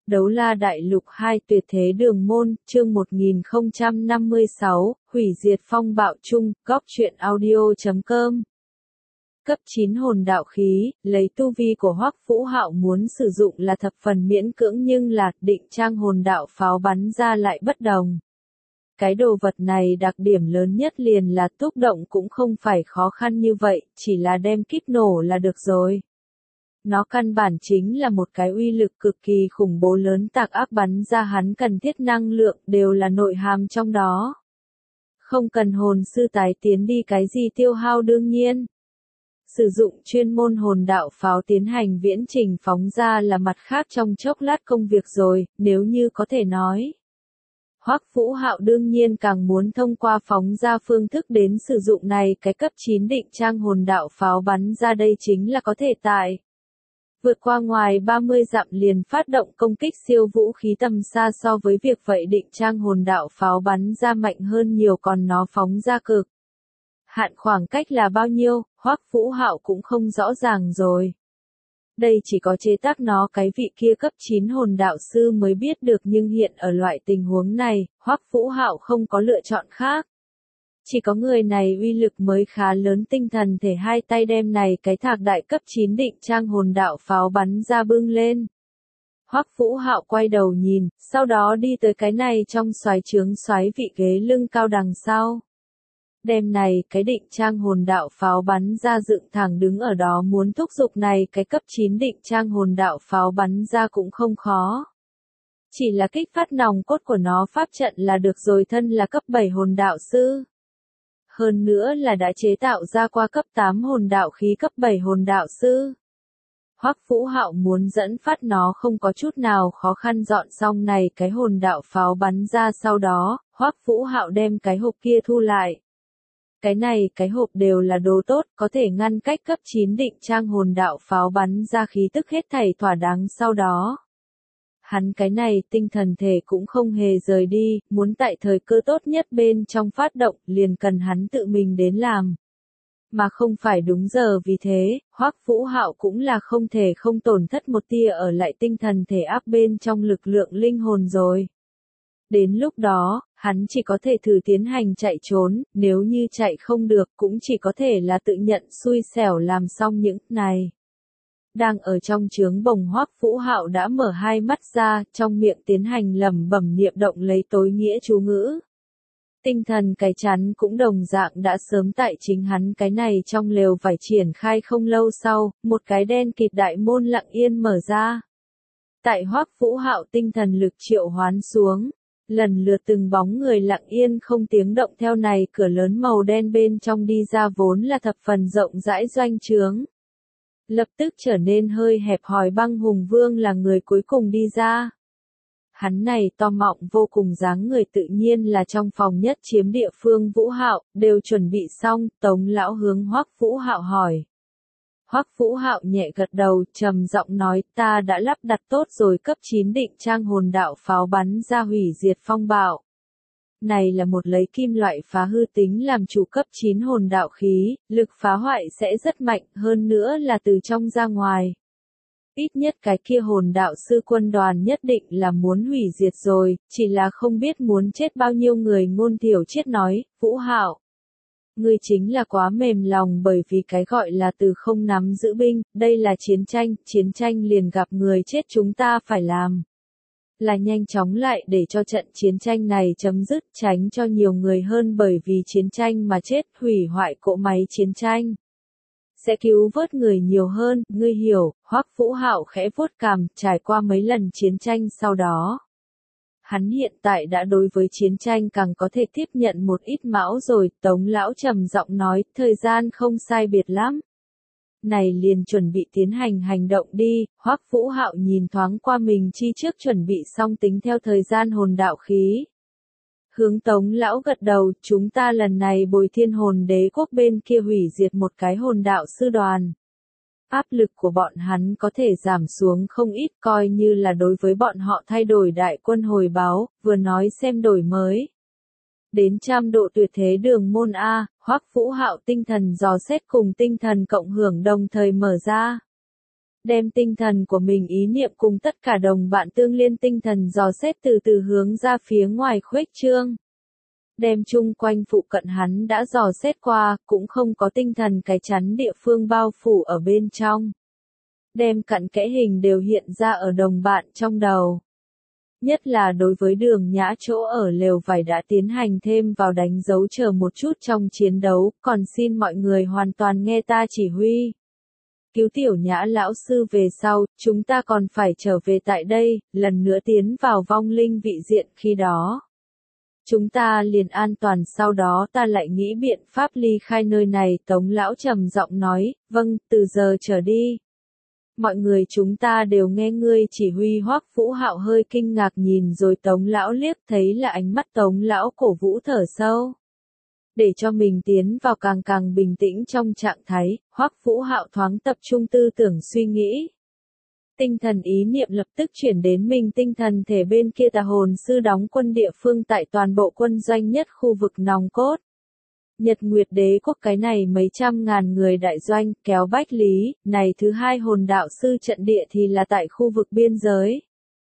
Đấu La Đại Lục 2 Tuyệt Thế Đường Môn, chương 1056, Hủy Diệt Phong Bạo Chung, Góc Truyện Audio.com. Cấp 9 hồn đạo khí, lấy tu vi của Hoắc Vũ Hạo muốn sử dụng là thập phần miễn cưỡng, nhưng là định trang hồn đạo pháo bắn ra lại bất đồng. Cái đồ vật này đặc điểm lớn nhất liền là túc động cũng không phải khó khăn như vậy, chỉ là đem kíp nổ là được rồi. Nó căn bản chính là một cái uy lực cực kỳ khủng bố lớn tạc áp bắn ra hắn cần thiết năng lượng đều là nội hàm trong đó. Không cần hồn sư tái tiến đi cái gì tiêu hao đương nhiên. Sử dụng chuyên môn hồn đạo pháo tiến hành viễn trình phóng ra là mặt khác trong chốc lát công việc rồi, nếu như có thể nói. Hoắc Vũ Hạo đương nhiên càng muốn thông qua phóng ra phương thức đến sử dụng này cái cấp 9 định trang hồn đạo pháo bắn ra, đây chính là có thể tại vượt qua ngoài 30 dặm liền phát động công kích siêu vũ khí tầm xa, so với việc vậy định trang hồn đạo pháo bắn ra mạnh hơn nhiều, còn nó phóng ra cực hạn khoảng cách là bao nhiêu, Hoắc Vũ Hạo cũng không rõ ràng rồi. Đây chỉ có chế tác nó cái vị kia cấp 9 hồn đạo sư mới biết được, nhưng hiện ở loại tình huống này, Hoắc Vũ Hạo không có lựa chọn khác. Chỉ có người này uy lực mới khá lớn, tinh thần thể hai tay đem này cái thạc đại cấp 9 định trang hồn đạo pháo bắn ra bưng lên. Hoắc Vũ Hạo quay đầu nhìn, sau đó đi tới cái này trong xoáy trướng xoáy vị ghế lưng cao đằng sau. Đem này cái định trang hồn đạo pháo bắn ra dựng thẳng đứng ở đó, muốn thúc giục này cái cấp 9 định trang hồn đạo pháo bắn ra cũng không khó. Chỉ là kích phát nòng cốt của nó pháp trận là được rồi, thân là cấp 7 hồn đạo sư. Hơn nữa là đã chế tạo ra qua cấp 8 hồn đạo khí cấp 7 hồn đạo sư. Hoắc Vũ Hạo muốn dẫn phát nó không có chút nào khó khăn, dọn xong này cái hồn đạo pháo bắn ra sau đó, Hoắc Vũ Hạo đem cái hộp kia thu lại. Cái này cái hộp đều là đồ tốt, có thể ngăn cách cấp 9 định trang hồn đạo pháo bắn ra khí tức hết thảy thỏa đáng, sau đó. Hắn cái này tinh thần thể cũng không hề rời đi, muốn tại thời cơ tốt nhất bên trong phát động, liền cần hắn tự mình đến làm. Mà không phải đúng giờ, vì thế, Hoắc Vũ Hạo cũng là không thể không tổn thất một tia ở lại tinh thần thể áp bên trong lực lượng linh hồn rồi. Đến lúc đó, hắn chỉ có thể thử tiến hành chạy trốn, nếu như chạy không được cũng chỉ có thể là tự nhận xui xẻo làm xong những này. Đang ở trong trướng bồng, Hoắc Vũ Hạo đã mở hai mắt ra, trong miệng tiến hành lẩm bẩm niệm động lấy tối nghĩa chú ngữ. Tinh thần cái chắn cũng đồng dạng đã sớm tại chính hắn cái này trong lều vải triển khai, không lâu sau, một cái đen kịt đại môn lặng yên mở ra. Tại Hoắc Vũ Hạo tinh thần lực triệu hoán xuống, lần lượt từng bóng người lặng yên không tiếng động theo này cửa lớn màu đen bên trong đi ra, vốn là thập phần rộng rãi doanh trướng. Lập tức trở nên hơi hẹp hòi. Băng Hùng Vương là người cuối cùng đi ra. Hắn này to mọng vô cùng, dáng người tự nhiên là trong phòng nhất chiếm địa phương. Vũ Hạo, đều chuẩn bị xong, Tống lão hướng Hoắc Vũ Hạo hỏi. Hoắc Vũ Hạo nhẹ gật đầu, trầm giọng nói, ta đã lắp đặt tốt rồi, cấp 9 định trang hồn đạo pháo bắn ra hủy diệt phong bạo. Này là một lấy kim loại phá hư tính làm chủ cấp 9 hồn đạo khí, lực phá hoại sẽ rất mạnh, hơn nữa là từ trong ra ngoài. Ít nhất cái kia hồn đạo sư quân đoàn nhất định là muốn hủy diệt rồi, chỉ là không biết muốn chết bao nhiêu người. Ngôn Thiểu Triết nói, Vũ Hạo, ngươi chính là quá mềm lòng, bởi vì cái gọi là từ không nắm giữ binh, đây là chiến tranh liền gặp người chết, chúng ta phải làm là nhanh chóng lại để cho trận chiến tranh này chấm dứt, tránh cho nhiều người hơn bởi vì chiến tranh mà chết, hủy hoại cỗ máy chiến tranh. Sẽ cứu vớt người nhiều hơn, ngươi hiểu. Hoắc Vũ Hạo khẽ vuốt cằm, trải qua mấy lần chiến tranh sau đó. Hắn hiện tại đã đối với chiến tranh càng có thể tiếp nhận một ít mão rồi. Tống lão trầm giọng nói, thời gian không sai biệt lắm. Này liền chuẩn bị tiến hành hành động đi. Hoắc Vũ Hạo nhìn thoáng qua mình chi trước chuẩn bị xong tính theo thời gian hồn đạo khí. Hướng Tống lão gật đầu, chúng ta lần này bồi Thiên Hồn Đế quốc bên kia hủy diệt một cái hồn đạo sư đoàn. Áp lực của bọn hắn có thể giảm xuống không ít, coi như là đối với bọn họ thay đổi đại quân hồi báo, vừa nói xem đổi mới. Đến 100 độ tuyệt thế đường môn A, Hoắc Vũ Hạo tinh thần dò xét cùng tinh thần cộng hưởng đồng thời mở ra. Đem tinh thần của mình ý niệm cùng tất cả đồng bạn tương liên tinh thần dò xét từ từ hướng ra phía ngoài khuếch trương. Đem chung quanh phụ cận hắn đã dò xét qua, cũng không có tinh thần cái chắn địa phương bao phủ ở bên trong. Đem cặn kẽ hình đều hiện ra ở đồng bạn trong đầu. Nhất là đối với Đường Nhã chỗ ở lều vải đã tiến hành thêm vào đánh dấu chờ một chút trong chiến đấu, còn xin mọi người hoàn toàn nghe ta chỉ huy. Cứu Tiểu Nhã lão sư về sau, chúng ta còn phải trở về tại đây, lần nữa tiến vào vong linh vị diện khi đó. Chúng ta liền an toàn sau đó ta lại nghĩ biện pháp ly khai nơi này, Tống lão trầm giọng nói, vâng, từ giờ trở đi. Mọi người chúng ta đều nghe ngươi chỉ huy. Hoắc Vũ Hạo hơi kinh ngạc nhìn rồi Tống lão liếc thấy là ánh mắt Tống lão cổ vũ thở sâu. Để cho mình tiến vào càng càng bình tĩnh trong trạng thái, Hoắc Vũ Hạo thoáng tập trung tư tưởng suy nghĩ. Tinh thần ý niệm lập tức chuyển đến mình tinh thần thể bên kia tà hồn sư đóng quân địa phương tại toàn bộ quân doanh nhất khu vực nòng cốt. Nhật Nguyệt Đế quốc cái này mấy trăm ngàn người đại doanh kéo Bách Lý, này thứ hai hồn đạo sư trận địa thì là tại khu vực biên giới.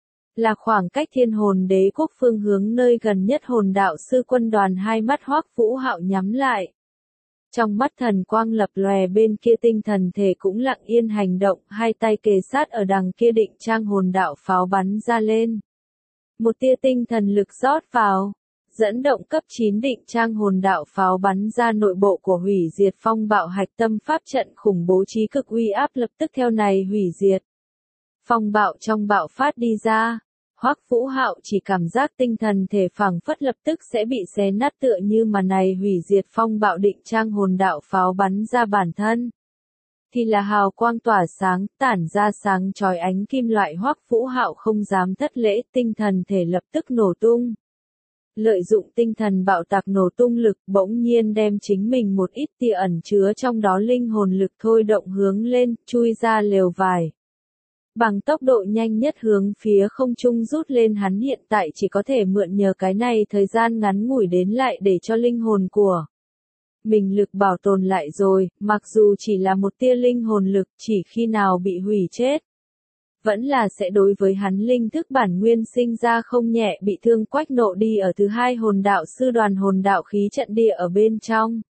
Là khoảng cách Thiên Hồn Đế quốc phương hướng nơi gần nhất hồn đạo sư quân đoàn. Hai mắt Hoắc Vũ Hạo nhắm lại. Trong mắt thần quang lập lòe bên kia tinh thần thể cũng lặng yên hành động, hai tay kề sát ở đằng kia định trang hồn đạo pháo bắn ra lên. Một tia tinh thần lực rót vào, dẫn động cấp 9 định trang hồn đạo pháo bắn ra nội bộ của hủy diệt phong bạo hạch tâm pháp trận khủng bố trí cực uy áp lập tức theo này hủy diệt. Phong bạo trong bạo phát đi ra. Hoắc Vũ Hạo chỉ cảm giác tinh thần thể phảng phất lập tức sẽ bị xé nát tựa như mà này hủy diệt phong bạo định trang hồn đạo pháo bắn ra bản thân. Thì là hào quang tỏa sáng, tản ra sáng chói ánh kim loại. Hoắc Vũ Hạo không dám thất lễ, tinh thần thể lập tức nổ tung. Lợi dụng tinh thần bạo tạc nổ tung lực, bỗng nhiên đem chính mình một ít tia ẩn chứa trong đó linh hồn lực thôi động hướng lên, chui ra lều vải. Bằng tốc độ nhanh nhất hướng phía không trung rút lên, hắn hiện tại chỉ có thể mượn nhờ cái này thời gian ngắn ngủi đến lại để cho linh hồn của mình lực bảo tồn lại rồi, mặc dù chỉ là một tia linh hồn lực, chỉ khi nào bị hủy chết. Vẫn là sẽ đối với hắn linh thức bản nguyên sinh ra không nhẹ bị thương. Quách Nộ đi ở thứ hai hồn đạo sư đoàn hồn đạo khí trận địa ở bên trong.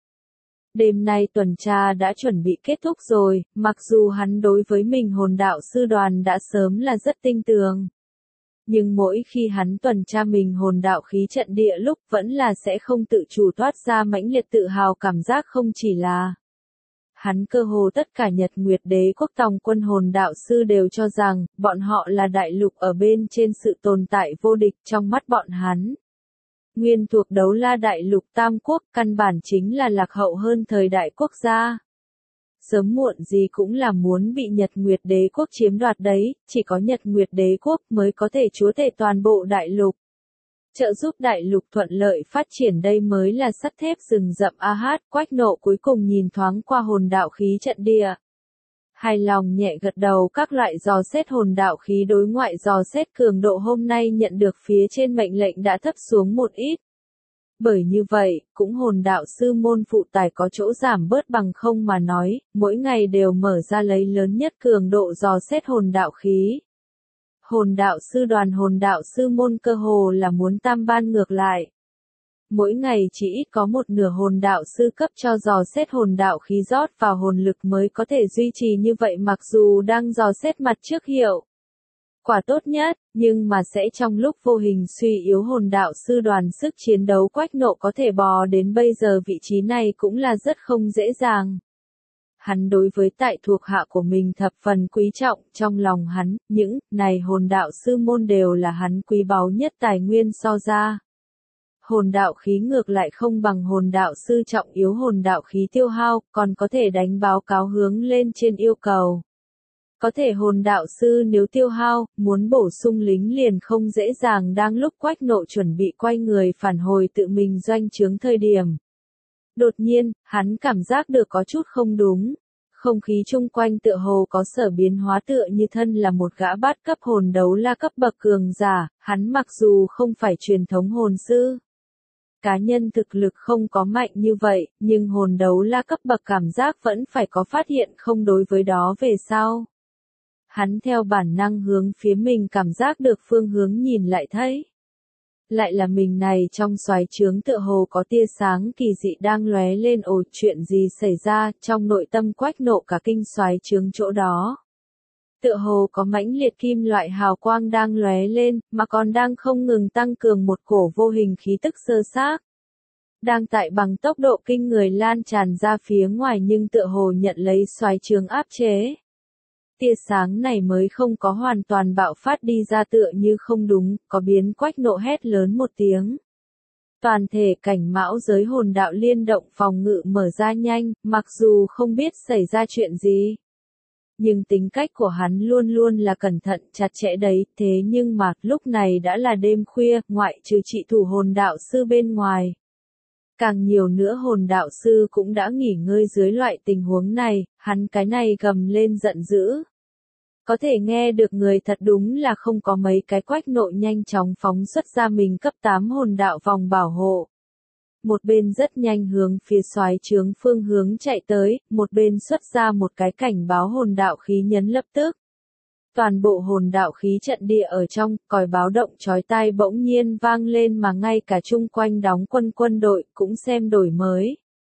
Đêm nay tuần tra đã chuẩn bị kết thúc rồi, mặc dù hắn đối với mình hồn đạo sư đoàn đã sớm là rất tinh tường. Nhưng mỗi khi hắn tuần tra mình hồn đạo khí trận địa lúc vẫn là sẽ không tự chủ toát ra mãnh liệt tự hào cảm giác. Không chỉ là hắn, cơ hồ tất cả Nhật Nguyệt Đế quốc tòng quân hồn đạo sư đều cho rằng, bọn họ là đại lục ở bên trên sự tồn tại vô địch trong mắt bọn hắn. Nguyên thuộc Đấu La đại lục Tam Quốc, căn bản chính là lạc hậu hơn thời đại quốc gia. Sớm muộn gì cũng là muốn bị Nhật Nguyệt Đế quốc chiếm đoạt đấy, chỉ có Nhật Nguyệt Đế quốc mới có thể chúa tể toàn bộ đại lục. Trợ giúp đại lục thuận lợi phát triển, đây mới là sắt thép rừng rậm. Quách Nộ cuối cùng nhìn thoáng qua hồn đạo khí trận địa. Hài lòng nhẹ gật đầu. Các loại dò xét hồn đạo khí đối ngoại dò xét cường độ hôm nay nhận được phía trên mệnh lệnh đã thấp xuống một ít. Bởi như vậy, cũng hồn đạo sư môn phụ tài có chỗ giảm bớt, bằng không mà nói, mỗi ngày đều mở ra lấy lớn nhất cường độ dò xét hồn đạo khí. Hồn đạo sư đoàn hồn đạo sư môn cơ hồ là muốn tam ban ngược lại. Mỗi ngày chỉ ít có một nửa hồn đạo sư cấp cho dò xét hồn đạo khí rót vào hồn lực mới có thể duy trì như vậy, mặc dù đang dò xét mặt trước hiệu quả tốt nhất, nhưng mà sẽ trong lúc vô hình suy yếu hồn đạo sư đoàn sức chiến đấu. Quách Nộ có thể bò đến bây giờ vị trí này cũng là rất không dễ dàng. Hắn đối với tại thuộc hạ của mình thập phần quý trọng, trong lòng hắn, những này hồn đạo sư môn đều là hắn quý báu nhất tài nguyên so ra. Hồn đạo khí ngược lại không bằng hồn đạo sư trọng yếu, hồn đạo khí tiêu hao, còn có thể đánh báo cáo hướng lên trên yêu cầu. Có thể hồn đạo sư nếu tiêu hao, muốn bổ sung lính liền không dễ dàng. Đang lúc Quách Nộ chuẩn bị quay người phản hồi tự mình doanh trướng thời điểm. Đột nhiên, hắn cảm giác được có chút không đúng. Không khí chung quanh tựa hồ có sở biến hóa, tựa như thân là một gã bát cấp hồn đấu la cấp bậc cường giả. Hắn mặc dù không phải truyền thống hồn sư, cá nhân thực lực không có mạnh như vậy, nhưng hồn đấu la cấp bậc cảm giác vẫn phải có phát hiện không đối với đó về sau. Hắn theo bản năng hướng phía mình cảm giác được phương hướng nhìn lại thấy. Lại là mình này trong xoáy trướng tựa hồ có tia sáng kỳ dị đang lóe lên. Ồ, chuyện gì xảy ra? Trong nội tâm Quách Nộ cả kinh. Xoáy trướng chỗ đó tựa hồ có mãnh liệt kim loại hào quang đang lóe lên, mà còn đang không ngừng tăng cường một cổ vô hình khí tức sơ xác. Đang tại bằng tốc độ kinh người lan tràn ra phía ngoài nhưng tựa hồ nhận lấy xoáy trướng áp chế. Tia sáng này mới không có hoàn toàn bạo phát đi ra tựa như không đúng, có biến. Quách Nộ hét lớn một tiếng. Toàn thể cảnh mão giới hồn đạo liên động phòng ngự mở ra nhanh, mặc dù không biết xảy ra chuyện gì. Nhưng tính cách của hắn luôn luôn là cẩn thận chặt chẽ đấy, thế nhưng mà lúc này đã là đêm khuya, ngoại trừ trị thủ hồn đạo sư bên ngoài. Càng nhiều nữa hồn đạo sư cũng đã nghỉ ngơi dưới loại tình huống này, hắn cái này gầm lên giận dữ. Có thể nghe được người thật đúng là không có mấy cái. Quách Nộ nhanh chóng phóng xuất ra mình cấp 8 hồn đạo vòng bảo hộ. Một bên rất nhanh hướng phía xoáy trướng phương hướng chạy tới, một bên xuất ra một cái cảnh báo hồn đạo khí nhấn lập tức. Toàn bộ hồn đạo khí trận địa ở trong, còi báo động chói tai bỗng nhiên vang lên mà ngay cả chung quanh đóng quân đội cũng xem đổi mới.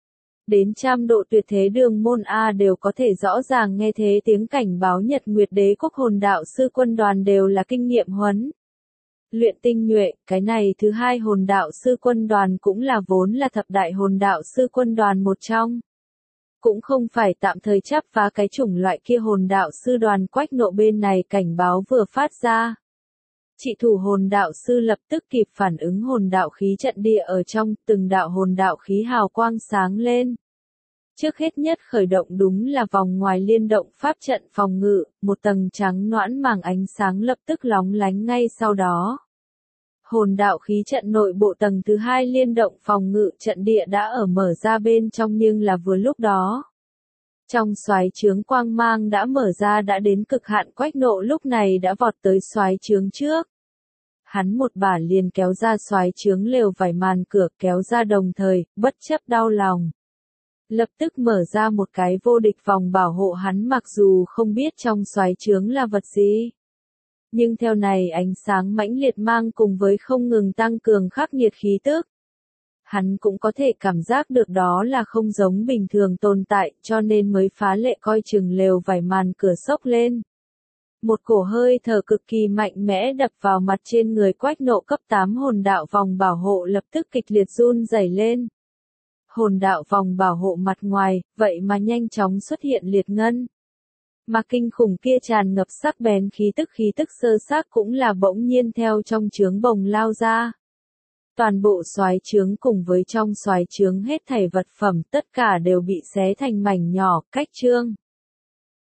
Đến 100 độ tuyệt thế đường môn A đều có thể rõ ràng nghe thế tiếng cảnh báo. Nhật Nguyệt Đế quốc hồn đạo sư quân đoàn đều là kinh nghiệm huấn luyện tinh nhuệ, cái này thứ hai hồn đạo sư quân đoàn cũng là vốn là thập đại hồn đạo sư quân đoàn một trong. Cũng không phải tạm thời chắp phá cái chủng loại kia. Hồn đạo sư đoàn Quách Nộ bên này cảnh báo vừa phát ra. Trị thủ hồn đạo sư lập tức kịp phản ứng. Hồn đạo khí trận địa ở trong, từng đạo hồn đạo khí hào quang sáng lên. Trước hết nhất khởi động đúng là vòng ngoài liên động pháp trận phòng ngự, một tầng trắng noãn màng ánh sáng lập tức lóng lánh ngay sau đó. Hồn đạo khí trận nội bộ tầng thứ hai liên động phòng ngự trận địa đã ở mở ra bên trong nhưng là vừa lúc đó. Trong xoáy trướng quang mang đã mở ra đã đến cực hạn. Quách Nộ lúc này đã vọt tới xoáy trướng trước. Hắn một bả liền kéo ra xoáy trướng lều vải màn cửa kéo ra đồng thời, bất chấp đau lòng. Lập tức mở ra một cái vô địch vòng bảo hộ. Hắn mặc dù không biết trong xoáy trướng là vật gì. Nhưng theo này ánh sáng mãnh liệt mang cùng với không ngừng tăng cường khắc nghiệt khí tức. Hắn cũng có thể cảm giác được đó là không giống bình thường tồn tại cho nên mới phá lệ coi chừng lều vải màn cửa sốc lên. Một cổ hơi thở cực kỳ mạnh mẽ đập vào mặt trên người Quách Nộ. Cấp 8 hồn đạo vòng bảo hộ lập tức kịch liệt run rẩy lên. Hồn đạo vòng bảo hộ mặt ngoài, vậy mà nhanh chóng xuất hiện liệt ngân. Mà kinh khủng kia tràn ngập sắc bén khí tức sơ xác cũng là bỗng nhiên theo trong trướng bồng lao ra. Toàn bộ xoáy trướng cùng với trong xoáy trướng hết thảy vật phẩm tất cả đều bị xé thành mảnh nhỏ, cách trương.